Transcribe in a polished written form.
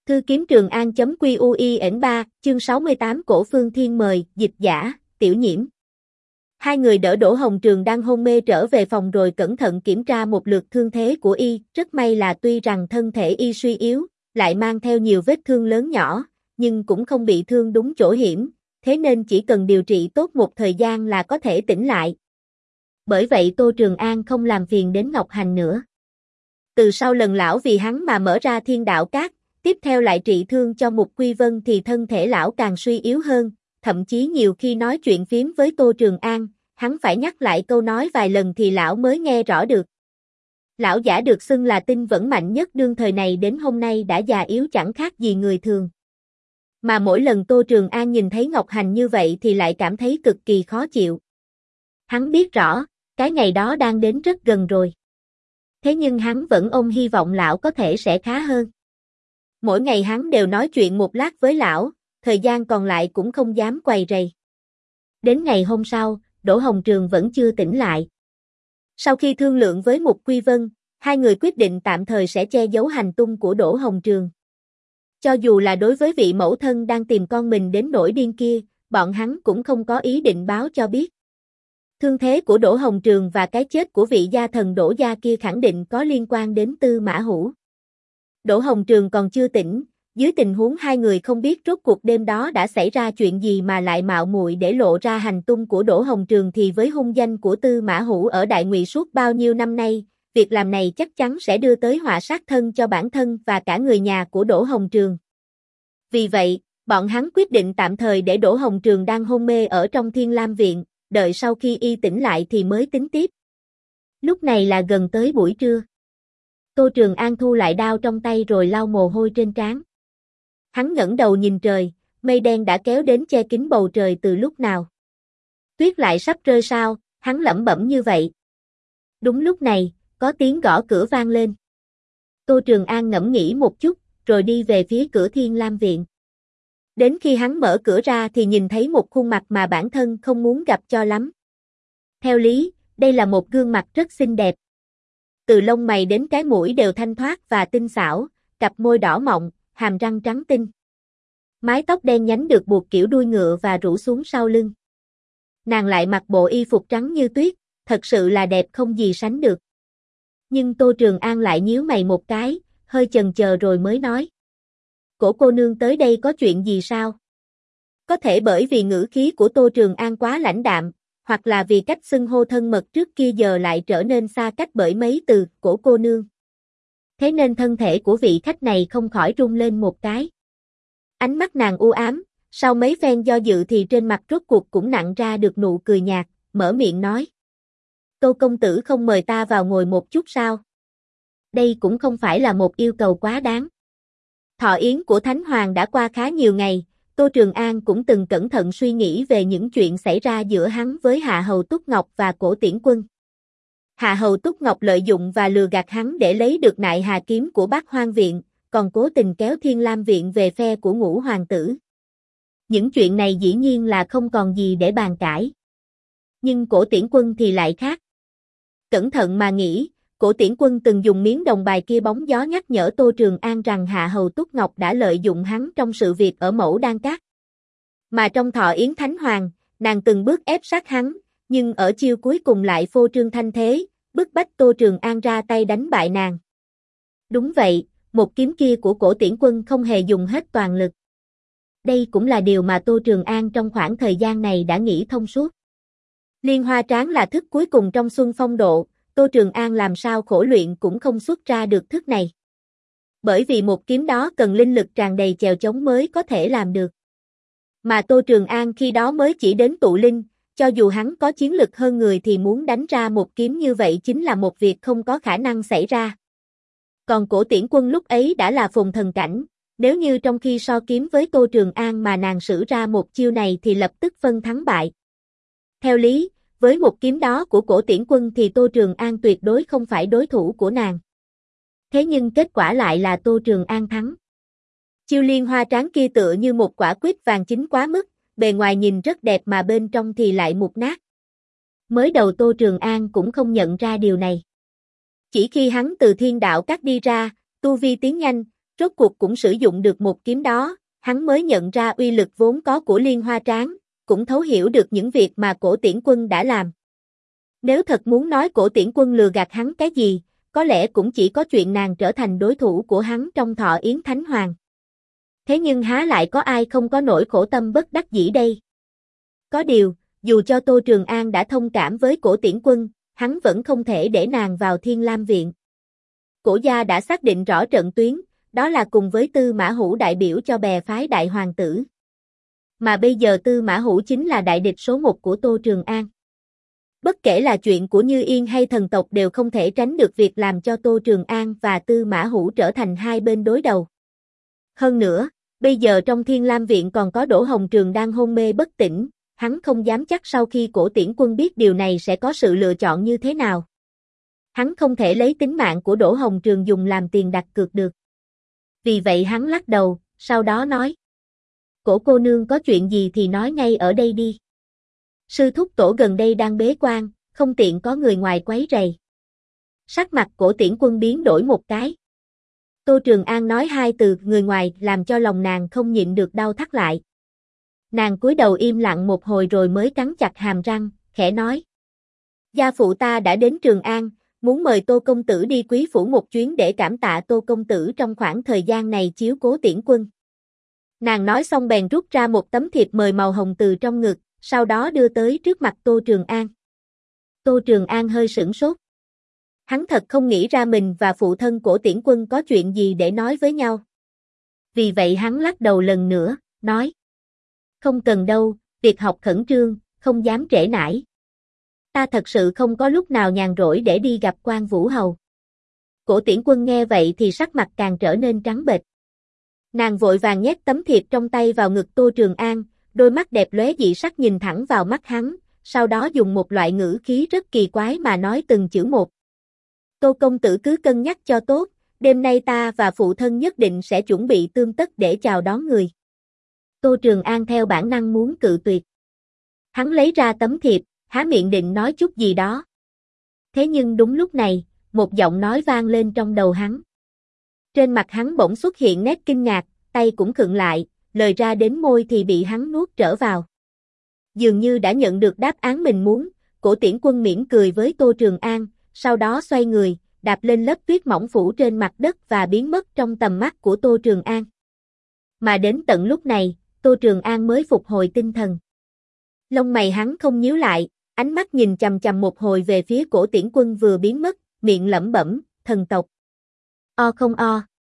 Cư kiếm Trường An.QUIN3, chương 68 Cổ Phương Thiên mời, dịch giả, Tiểu Nhiễm. Hai người đỡ Đỗ Hồng Trường đang hôn mê trở về phòng rồi cẩn thận kiểm tra một lượt thương thế của y, rất may là tuy rằng thân thể y suy yếu, lại mang theo nhiều vết thương lớn nhỏ, nhưng cũng không bị thương đúng chỗ hiểm, thế nên chỉ cần điều trị tốt một thời gian là có thể tỉnh lại. Bởi vậy Tô Trường An không làm phiền đến Ngọc Hành nữa. Từ sau lần lão vì hắn mà mở ra Thiên Đạo Các, tiếp theo lại trị thương cho Mục Quy Vân thì thân thể lão càng suy yếu hơn, thậm chí nhiều khi nói chuyện phiếm với Tô Trường An, hắn phải nhắc lại câu nói vài lần thì lão mới nghe rõ được. Lão giả được xưng là tinh vẫn mạnh nhất đương thời này đến hôm nay đã già yếu chẳng khác gì người thường. Mà mỗi lần Tô Trường An nhìn thấy Ngọc Hành như vậy thì lại cảm thấy cực kỳ khó chịu. Hắn biết rõ, cái ngày đó đang đến rất gần rồi. Thế nhưng hắn vẫn ôm hy vọng lão có thể sẽ khá hơn. Mỗi ngày hắn đều nói chuyện một lát với lão, thời gian còn lại cũng không dám quầy rầy. Đến ngày hôm sau, Đỗ Hồng Trường vẫn chưa tỉnh lại. Sau khi thương lượng với Mục Quy Vân, hai người quyết định tạm thời sẽ che giấu hành tung của Đỗ Hồng Trường. Cho dù là đối với vị mẫu thân đang tìm con mình đến nỗi điên kia, bọn hắn cũng không có ý định báo cho biết. Thương thế của Đỗ Hồng Trường và cái chết của vị gia thần Đỗ gia kia khẳng định có liên quan đến Tư Mã Hữu. Đỗ Hồng Trường còn chưa tỉnh, dưới tình huống hai người không biết rốt cuộc đêm đó đã xảy ra chuyện gì mà lại mạo muội để lộ ra hành tung của Đỗ Hồng Trường thì với hung danh của Tư Mã Hữu ở Đại Ngụy suốt bao nhiêu năm nay, việc làm này chắc chắn sẽ đưa tới họa sát thân cho bản thân và cả người nhà của Đỗ Hồng Trường. Vì vậy, bọn hắn quyết định tạm thời để Đỗ Hồng Trường đang hôn mê ở trong Thiên Lam Viện, đợi sau khi y tỉnh lại thì mới tính tiếp. Lúc này là gần tới buổi trưa. Tô Trường An thu lại đao trong tay rồi lau mồ hôi trên trán. Hắn ngẩng đầu nhìn trời, mây đen đã kéo đến che kín bầu trời từ lúc nào. Tuyết lại sắp rơi sao, hắn lẩm bẩm như vậy. Đúng lúc này, có tiếng gõ cửa vang lên. Tô Trường An ngẫm nghĩ một chút, rồi đi về phía cửa Thiên Lam Viện. Đến khi hắn mở cửa ra thì nhìn thấy một khuôn mặt mà bản thân không muốn gặp cho lắm. Theo lý, đây là một gương mặt rất xinh đẹp. Từ lông mày đến cái mũi đều thanh thoát và tinh xảo, cặp môi đỏ mọng, hàm răng trắng tinh. Mái tóc đen nhánh được buộc kiểu đuôi ngựa và rủ xuống sau lưng. Nàng lại mặc bộ y phục trắng như tuyết, thật sự là đẹp không gì sánh được. Nhưng Tô Trường An lại nhíu mày một cái, hơi chần chờ rồi mới nói. Cổ cô nương tới đây có chuyện gì sao? Có thể bởi vì ngữ khí của Tô Trường An quá lãnh đạm, hoặc là vì cách xưng hô thân mật trước kia giờ lại trở nên xa cách bởi mấy từ cổ cô nương. Thế nên thân thể của vị khách này không khỏi rung lên một cái. Ánh mắt nàng u ám, sau mấy phen do dự thì trên mặt rốt cuộc cũng nặn ra được nụ cười nhạt, mở miệng nói. Tô công tử không mời ta vào ngồi một chút sao? Đây cũng không phải là một yêu cầu quá đáng. Thọ yến của Thánh Hoàng đã qua khá nhiều ngày, Tô Trường An cũng từng cẩn thận suy nghĩ về những chuyện xảy ra giữa hắn với Hạ Hầu Túc Ngọc và Cổ Tiễn Quân. Hạ Hầu Túc Ngọc lợi dụng và lừa gạt hắn để lấy được Nại Hà kiếm của Bát Hoang Viện, còn cố tình kéo Thiên Lam Viện về phe của Ngũ hoàng tử. Những chuyện này dĩ nhiên là không còn gì để bàn cãi. Nhưng Cổ Tiễn Quân thì lại khác. Cẩn thận mà nghĩ, Cổ Tiễn Quân từng dùng miếng đồng bài kia bóng gió nhắc nhở Tô Trường An rằng Hạ Hầu Túc Ngọc đã lợi dụng hắn trong sự việc ở Mẫu Đan Các. Mà trong thọ yến Thánh Hoàng, nàng từng bước ép sát hắn, nhưng ở chiêu cuối cùng lại phô trương thanh thế, bức bách Tô Trường An ra tay đánh bại nàng. Đúng vậy, một kiếm kia của Cổ Tiễn Quân không hề dùng hết toàn lực. Đây cũng là điều mà Tô Trường An trong khoảng thời gian này đã nghĩ thông suốt. Liên Hoa Tráng là thức cuối cùng trong Xuân Phong Độ, Tô Trường An làm sao khổ luyện cũng không xuất ra được thức này. Bởi vì một kiếm đó cần linh lực tràn đầy chèo chống mới có thể làm được. Mà Tô Trường An khi đó mới chỉ đến tụ linh, cho dù hắn có chiến lực hơn người thì muốn đánh ra một kiếm như vậy chính là một việc không có khả năng xảy ra. Còn Cổ Tiễn Quân lúc ấy đã là phùng thần cảnh, nếu như trong khi so kiếm với Tô Trường An mà nàng sử ra một chiêu này thì lập tức phân thắng bại. Theo lý, với một kiếm đó của Cổ Tiễn Quân thì Tô Trường An tuyệt đối không phải đối thủ của nàng. Thế nhưng kết quả lại là Tô Trường An thắng. Chiêu Liên Hoa Tráng kia tựa như một quả quýt vàng chín quá mức, bề ngoài nhìn rất đẹp mà bên trong thì lại mục nát. Mới đầu Tô Trường An cũng không nhận ra điều này. Chỉ khi hắn từ Thiên Đạo Các đi ra, tu vi tiến nhanh, Rốt cuộc cũng sử dụng được một kiếm đó, hắn mới nhận ra uy lực vốn có của Liên Hoa Tráng, cũng thấu hiểu được những việc mà Cổ Tiễn Quân đã làm. Nếu thật muốn nói Cổ Tiễn Quân lừa gạt hắn cái gì, có lẽ cũng chỉ có chuyện nàng trở thành đối thủ của hắn trong thọ yến Thánh Hoàng. Thế nhưng há lại có ai không có nỗi khổ tâm bất đắc dĩ đây? Có điều, dù cho Tô Trường An đã thông cảm với Cổ Tiễn Quân, hắn vẫn không thể để nàng vào Thiên Lam Viện. Cổ gia đã xác định rõ trận tuyến, đó là cùng với Tư Mã Hữu đại biểu cho bè phái Đại Hoàng tử. Mà bây giờ Tư Mã Hữu chính là đại địch số 1 của Tô Trường An. Bất kể là chuyện của Như Yên hay thần tộc đều không thể tránh được việc làm cho Tô Trường An và Tư Mã Hữu trở thành hai bên đối đầu. Hơn nữa, bây giờ trong Thiên Lam Viện còn có Đỗ Hồng Trường đang hôn mê bất tỉnh, hắn không dám chắc sau khi Cổ Tiễn Quân biết điều này sẽ có sự lựa chọn như thế nào. Hắn không thể lấy tính mạng của Đỗ Hồng Trường dùng làm tiền đặt cược được. Vì vậy hắn lắc đầu, sau đó nói: Cổ cô nương có chuyện gì thì nói ngay ở đây đi. Sư thúc tổ gần đây đang bế quan, không tiện có người ngoài quấy rầy. Sắc mặt Cổ Tiễn Quân biến đổi một cái. Tô Trường An nói hai từ người ngoài làm cho lòng nàng không nhịn được đau thắt lại. Nàng cúi đầu im lặng một hồi rồi mới cắn chặt hàm răng, khẽ nói: Gia phụ ta đã đến Trường An, muốn mời Tô công tử đi quý phủ một chuyến để cảm tạ Tô công tử trong khoảng thời gian này chiếu cố Tiễn Quân. Nàng nói xong bèn rút ra một tấm thiệp mời màu hồng từ trong ngực, sau đó đưa tới trước mặt Tô Trường An. Tô Trường An hơi sửng sốt. Hắn thật không nghĩ ra mình và phụ thân Cổ Tiễn Quân có chuyện gì để nói với nhau. Vì vậy hắn lắc đầu lần nữa, nói: Không cần đâu, việc học khẩn trương, không dám trễ nải. Ta thật sự không có lúc nào nhàn rỗi để đi gặp quan Vũ Hầu. Cổ Tiễn Quân nghe vậy thì sắc mặt càng trở nên trắng bệch. Nàng vội vàng nhét tấm thiệp trong tay vào ngực Tô Trường An, đôi mắt đẹp lóe dị sắc nhìn thẳng vào mắt hắn, sau đó dùng một loại ngữ khí rất kỳ quái mà nói từng chữ một. Tô công tử cứ cân nhắc cho tốt, đêm nay ta và phụ thân nhất định sẽ chuẩn bị tươm tất để chào đón người. Tô Trường An theo bản năng muốn cự tuyệt. Hắn lấy ra tấm thiệp, há miệng định nói chút gì đó. Thế nhưng đúng lúc này, một giọng nói vang lên trong đầu hắn. Trên mặt hắn bỗng xuất hiện nét kinh ngạc, tay cũng khựng lại, lời ra đến môi thì bị hắn nuốt trở vào. Dường như đã nhận được đáp án mình muốn, Cổ Tiễn Quân mỉm cười với Tô Trường An, sau đó xoay người, đạp lên lớp tuyết mỏng phủ trên mặt đất và biến mất trong tầm mắt của Tô Trường An. Mà đến tận lúc này, Tô Trường An mới phục hồi tinh thần. Lông mày hắn không nhíu lại, ánh mắt nhìn chằm chằm một hồi về phía Cổ Tiễn Quân vừa biến mất, miệng lẩm bẩm, thần tộc. O không o.